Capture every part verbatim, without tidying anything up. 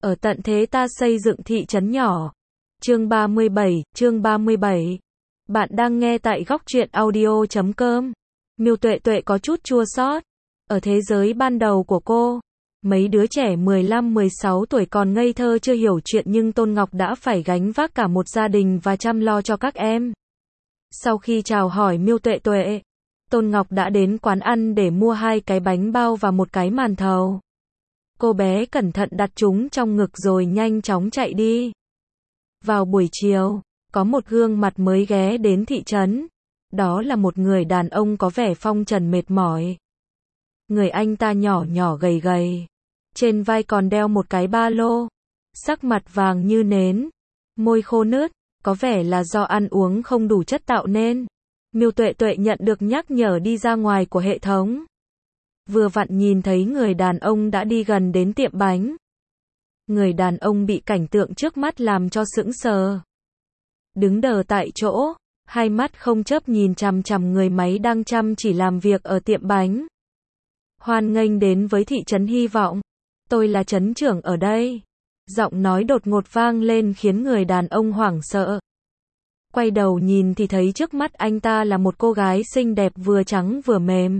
Ở tận thế ta xây dựng thị trấn nhỏ. Chương ba mươi bảy, chương ba mươi bảy. Bạn đang nghe tại góc truyện audio chấm com. Miêu Tuệ Tuệ có chút chua xót. Ở thế giới ban đầu của cô, mấy đứa trẻ mười lăm mười sáu tuổi còn ngây thơ chưa hiểu chuyện nhưng Tôn Ngọc đã phải gánh vác cả một gia đình và chăm lo cho các em. Sau khi chào hỏi Miêu Tuệ Tuệ, Tôn Ngọc đã đến quán ăn để mua hai cái bánh bao và một cái màn thầu. Cô bé cẩn thận đặt chúng trong ngực rồi nhanh chóng chạy đi. Vào buổi chiều, có một gương mặt mới ghé đến thị trấn. Đó là một người đàn ông có vẻ phong trần mệt mỏi. Người anh ta nhỏ nhỏ gầy gầy. Trên vai còn đeo một cái ba lô. Sắc mặt vàng như nến. Môi khô nứt, có vẻ là do ăn uống không đủ chất tạo nên. Miêu Tuệ Tuệ nhận được nhắc nhở đi ra ngoài của hệ thống. Vừa vặn nhìn thấy người đàn ông đã đi gần đến tiệm bánh. Người đàn ông bị cảnh tượng trước mắt làm cho sững sờ. Đứng đờ tại chỗ, hai mắt không chớp nhìn chằm chằm người máy đang chăm chỉ làm việc ở tiệm bánh. Hoan nghênh đến với thị trấn hy vọng. Tôi là trấn trưởng ở đây. Giọng nói đột ngột vang lên khiến người đàn ông hoảng sợ. Quay đầu nhìn thì thấy trước mắt anh ta là một cô gái xinh đẹp vừa trắng vừa mềm.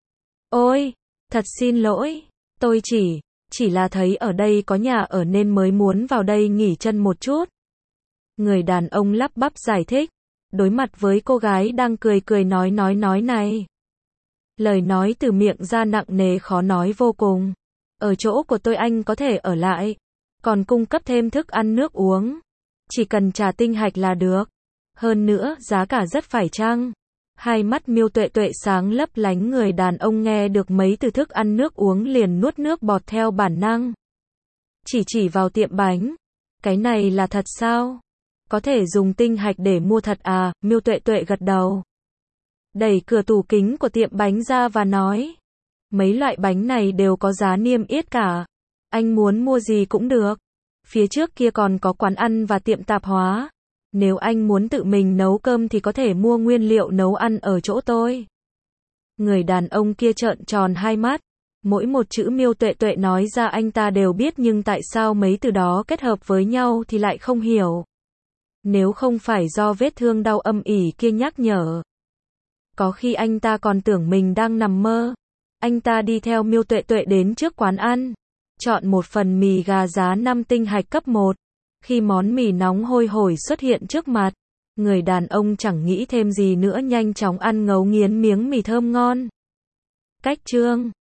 Ôi, thật xin lỗi, tôi chỉ, chỉ là thấy ở đây có nhà ở nên mới muốn vào đây nghỉ chân một chút. Người đàn ông lắp bắp giải thích, đối mặt với cô gái đang cười cười nói nói nói này. Lời nói từ miệng ra nặng nề khó nói vô cùng. Ở chỗ của tôi anh có thể ở lại, còn cung cấp thêm thức ăn nước uống. Chỉ cần trả tinh hạch là được. Hơn nữa, giá cả rất phải chăng. Hai mắt Miêu Tuệ Tuệ sáng lấp lánh, người đàn ông nghe được mấy từ thức ăn nước uống liền nuốt nước bọt theo bản năng. Chỉ chỉ vào tiệm bánh. Cái này là thật sao? Có thể dùng tinh hạch để mua thật à? Miêu Tuệ Tuệ gật đầu. Đẩy cửa tủ kính của tiệm bánh ra và nói. Mấy loại bánh này đều có giá niêm yết cả. Anh muốn mua gì cũng được. Phía trước kia còn có quán ăn và tiệm tạp hóa. Nếu anh muốn tự mình nấu cơm thì có thể mua nguyên liệu nấu ăn ở chỗ tôi. Người đàn ông kia trợn tròn hai mắt. Mỗi một chữ Miêu Tuệ Tuệ nói ra anh ta đều biết nhưng tại sao mấy từ đó kết hợp với nhau thì lại không hiểu. Nếu không phải do vết thương đau âm ỉ kia nhắc nhở. Có khi anh ta còn tưởng mình đang nằm mơ. Anh ta đi theo Miêu Tuệ Tuệ đến trước quán ăn. Chọn một phần mì gà giá năm tinh hạch cấp một. Khi món mì nóng hôi hổi xuất hiện trước mặt, người đàn ông chẳng nghĩ thêm gì nữa nhanh chóng ăn ngấu nghiến miếng mì thơm ngon. Cách chương